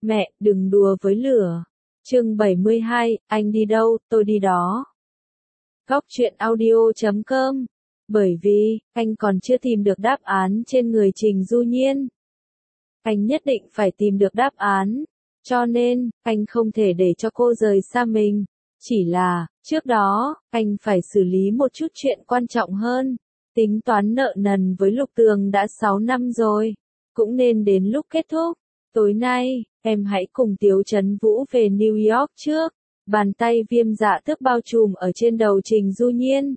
Mẹ, đừng đùa với lửa. Chương 72, anh đi đâu, tôi đi đó. Góc truyện audio.com. Bởi vì, anh còn chưa tìm được đáp án trên người Trình Du Nhiên. Anh nhất định phải tìm được đáp án. Cho nên, anh không thể để cho cô rời xa mình. Chỉ là, trước đó, anh phải xử lý một chút chuyện quan trọng hơn. Tính toán nợ nần với Lục Tường đã 6 năm rồi. Cũng nên đến lúc kết thúc. Tối nay, em hãy cùng Tiếu Trấn Vũ về New York trước. Bàn tay Viêm Dạ Tước bao trùm ở trên đầu Trình Du Nhiên.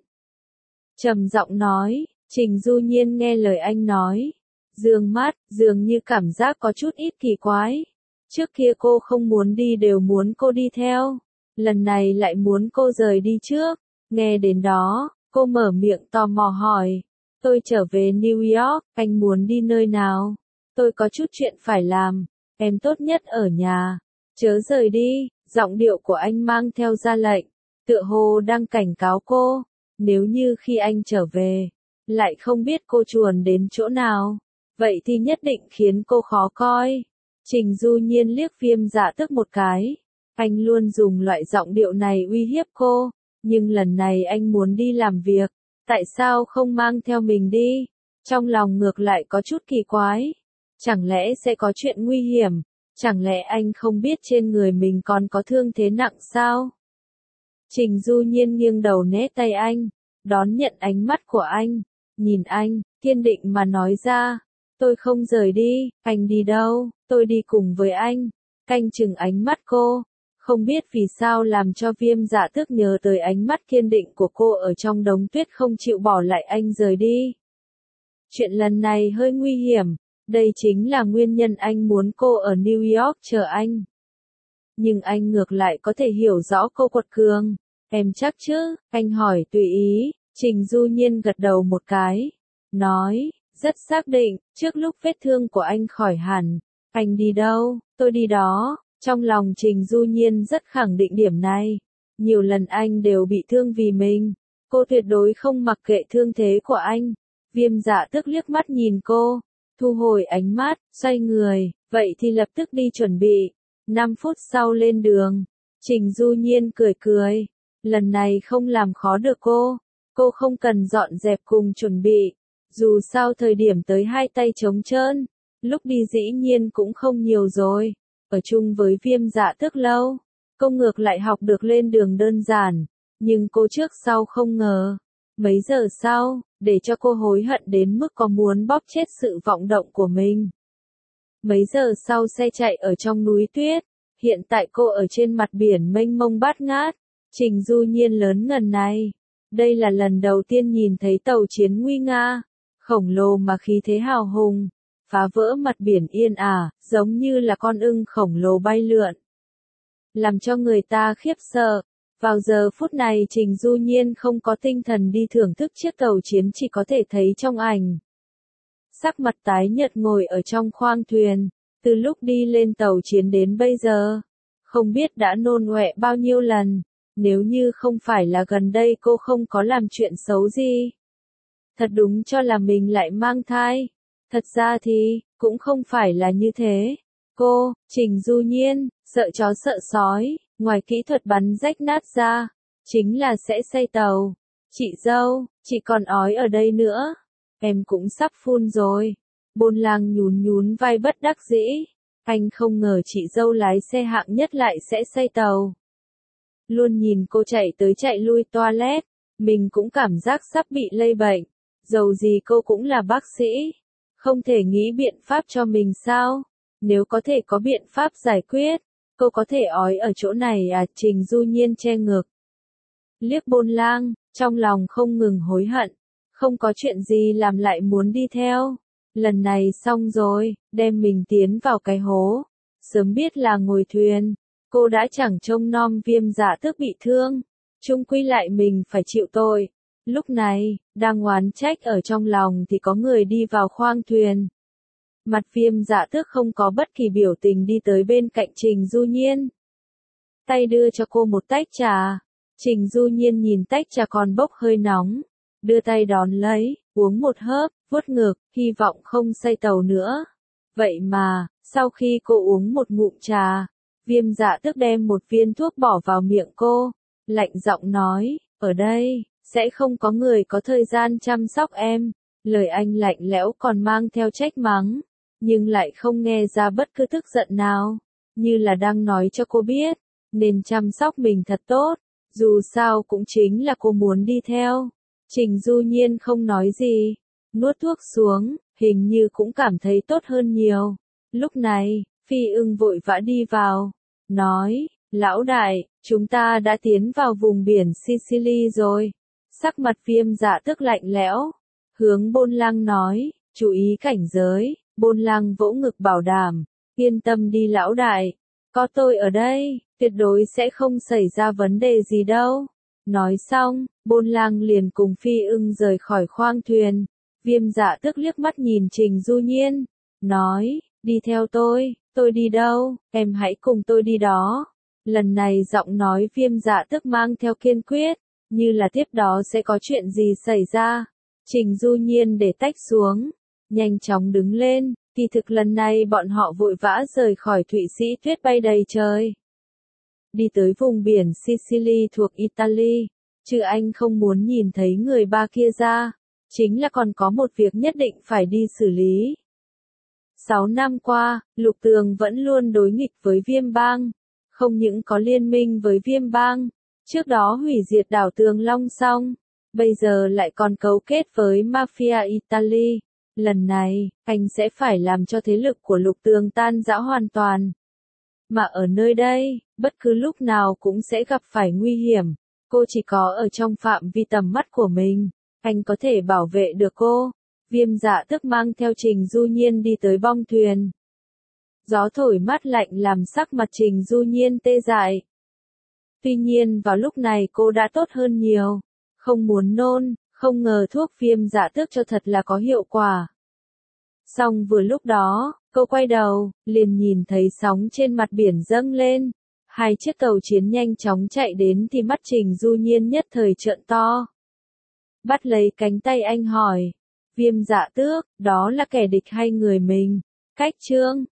Trầm giọng nói, Trình Du Nhiên nghe lời anh nói. Dương mắt, dường như cảm giác có chút ít kỳ quái. Trước kia cô không muốn đi đều muốn cô đi theo. Lần này lại muốn cô rời đi trước. Nghe đến đó, cô mở miệng tò mò hỏi. Tôi trở về New York, anh muốn đi nơi nào? Tôi có chút chuyện phải làm. Em tốt nhất ở nhà. Chớ rời đi. Giọng điệu của anh mang theo ra lệnh. Tựa hồ đang cảnh cáo cô. Nếu như khi anh trở về, lại không biết cô chuồn đến chỗ nào, vậy thì nhất định khiến cô khó coi. Trình Du Nhiên liếc Viêm Dạ Tước một cái. Anh luôn dùng loại giọng điệu này uy hiếp cô. Nhưng lần này anh muốn đi làm việc. Tại sao không mang theo mình đi? Trong lòng ngược lại có chút kỳ quái. Chẳng lẽ sẽ có chuyện nguy hiểm? Chẳng lẽ anh không biết trên người mình còn có thương thế nặng sao? Trình Du Nhiên nghiêng đầu né tay anh, đón nhận ánh mắt của anh, nhìn anh, kiên định mà nói ra, tôi không rời đi, anh đi đâu, tôi đi cùng với anh. Canh chừng ánh mắt cô, không biết vì sao làm cho Viêm Dạ Tước nhớ tới ánh mắt kiên định của cô ở trong đống tuyết không chịu bỏ lại anh rời đi. Chuyện lần này hơi nguy hiểm. Đây chính là nguyên nhân anh muốn cô ở New York chờ anh. Nhưng anh ngược lại có thể hiểu rõ cô quật cường. Em chắc chứ? Anh hỏi tùy ý. Trình Du Nhiên gật đầu một cái. Nói, rất xác định, trước lúc vết thương của anh khỏi hẳn. Anh đi đâu, tôi đi đó. Trong lòng Trình Du Nhiên rất khẳng định điểm này. Nhiều lần anh đều bị thương vì mình. Cô tuyệt đối không mặc kệ thương thế của anh. Viêm Dạ Tước liếc mắt nhìn cô. Thu hồi ánh mắt, xoay người, vậy thì lập tức đi chuẩn bị. 5 phút sau lên đường, Trình Du Nhiên cười cười. Lần này không làm khó được cô không cần dọn dẹp cùng chuẩn bị. Dù sao thời điểm tới hai tay trống trơn, lúc đi dĩ nhiên cũng không nhiều rồi. Ở chung với Viêm Dạ Tước lâu, cô ngược lại học được lên đường đơn giản, nhưng cô trước sau không ngờ. Mấy giờ sau, để cho cô hối hận đến mức có muốn bóp chết sự vọng động của mình. Mấy giờ sau xe chạy ở trong núi tuyết, hiện tại cô ở trên mặt biển mênh mông bát ngát. Trình Du Nhiên lớn ngần này. Đây là lần đầu tiên nhìn thấy tàu chiến nguy nga, khổng lồ mà khí thế hào hùng, phá vỡ mặt biển yên ả, giống như là con ưng khổng lồ bay lượn. Làm cho người ta khiếp sợ. Vào giờ phút này Trình Du Nhiên không có tinh thần đi thưởng thức chiếc tàu chiến, chỉ có thể thấy trong ảnh. Sắc mặt tái nhợt ngồi ở trong khoang thuyền, từ lúc đi lên tàu chiến đến bây giờ, không biết đã nôn ọe bao nhiêu lần, nếu như không phải là gần đây cô không có làm chuyện xấu gì. Thật đúng cho là mình lại mang thai. Thật ra thì, cũng không phải là như thế. Cô, Trình Du Nhiên, sợ chó sợ sói. Ngoài kỹ thuật bắn rách nát ra, chính là sẽ xây tàu. Chị dâu, chị còn ói ở đây nữa. Em cũng sắp phun rồi. Bôn Lang nhún nhún vai bất đắc dĩ. Anh không ngờ chị dâu lái xe hạng nhất lại sẽ xây tàu. Luôn nhìn cô chạy tới chạy lui toilet, mình cũng cảm giác sắp bị lây bệnh. Dầu gì cô cũng là bác sĩ. Không thể nghĩ biện pháp cho mình sao? Nếu có thể có biện pháp giải quyết, cô có thể ói ở chỗ này à? Trình Du Nhiên che ngực. Liếc Bôn Lang, trong lòng không ngừng hối hận. Không có chuyện gì làm lại muốn đi theo. Lần này xong rồi, đem mình tiến vào cái hố. Sớm biết là ngồi thuyền, cô đã chẳng trông nom Viêm Dạ Tước bị thương. Chung quy lại mình phải chịu tội. Lúc này, đang oán trách ở trong lòng thì có người đi vào khoang thuyền. Mặt Viêm Dạ Tước không có bất kỳ biểu tình đi tới bên cạnh Trình Du Nhiên. Tay đưa cho cô một tách trà. Trình Du Nhiên nhìn tách trà còn bốc hơi nóng. Đưa tay đón lấy, uống một hớp, vuốt ngực, hy vọng không say tàu nữa. Vậy mà, Sau khi cô uống một ngụm trà, Viêm Dạ Tước đem một viên thuốc bỏ vào miệng cô, lạnh giọng nói, ở đây, sẽ không có người có thời gian chăm sóc em. Lời anh lạnh lẽo còn mang theo trách mắng, nhưng lại không nghe ra bất cứ tức giận nào, như là đang nói cho cô biết, nên chăm sóc mình thật tốt, dù sao cũng chính là cô muốn đi theo. Trình Du Nhiên không nói gì, nuốt thuốc xuống, hình như cũng cảm thấy tốt hơn nhiều. Lúc này, Phi Ưng vội vã đi vào, nói, lão đại, chúng ta đã tiến vào vùng biển Sicily rồi. Sắc mặt Viêm Dạ Tước lạnh lẽo, hướng Bôn Lăng nói, chú ý cảnh giới. Bôn Lăng vỗ ngực bảo đảm, yên tâm đi lão đại, có tôi ở đây, tuyệt đối sẽ không xảy ra vấn đề gì đâu. Nói xong, Bôn Lăng liền cùng Phi Ưng rời khỏi khoang thuyền. Viêm Dạ Tước liếc mắt nhìn Trình Du Nhiên, nói, đi theo tôi đi đâu, em hãy cùng tôi đi đó. Lần này giọng nói Viêm Dạ Tước mang theo kiên quyết, như là tiếp đó sẽ có chuyện gì xảy ra. Trình Du Nhiên để tách xuống, nhanh chóng đứng lên, kỳ thực lần này bọn họ vội vã rời khỏi Thụy Sĩ tuyết bay đầy trời. Đi tới vùng biển Sicily thuộc Italy, chứ anh không muốn nhìn thấy người ba kia ra, chính là còn có một việc nhất định phải đi xử lý. 6 năm qua, Lục Tường vẫn luôn đối nghịch với Viêm Bang, không những có liên minh với Viêm Bang, trước đó hủy diệt đảo Tường Long xong, bây giờ lại còn cấu kết với Mafia Italy. Lần này, anh sẽ phải làm cho thế lực của Lục Tường tan rã hoàn toàn. Mà ở nơi đây, bất cứ lúc nào cũng sẽ gặp phải nguy hiểm. Cô chỉ có ở trong phạm vi tầm mắt của mình, anh có thể bảo vệ được cô. Viêm Dạ Tước mang theo Trình Du Nhiên đi tới bong thuyền. Gió thổi mát lạnh làm sắc mặt Trình Du Nhiên tê dại. Tuy nhiên vào lúc này cô đã tốt hơn nhiều. Không muốn nôn, không ngờ thuốc Viêm Dạ Tước cho thật là có hiệu quả. Xong vừa lúc đó, cô quay đầu, liền nhìn thấy sóng trên mặt biển dâng lên. Hai chiếc tàu chiến nhanh chóng chạy đến thì mắt Trình Du Nhiên nhất thời trợn to. Bắt lấy cánh tay anh hỏi, Viêm Dạ Tước, đó là kẻ địch hay người mình? Cách Trương,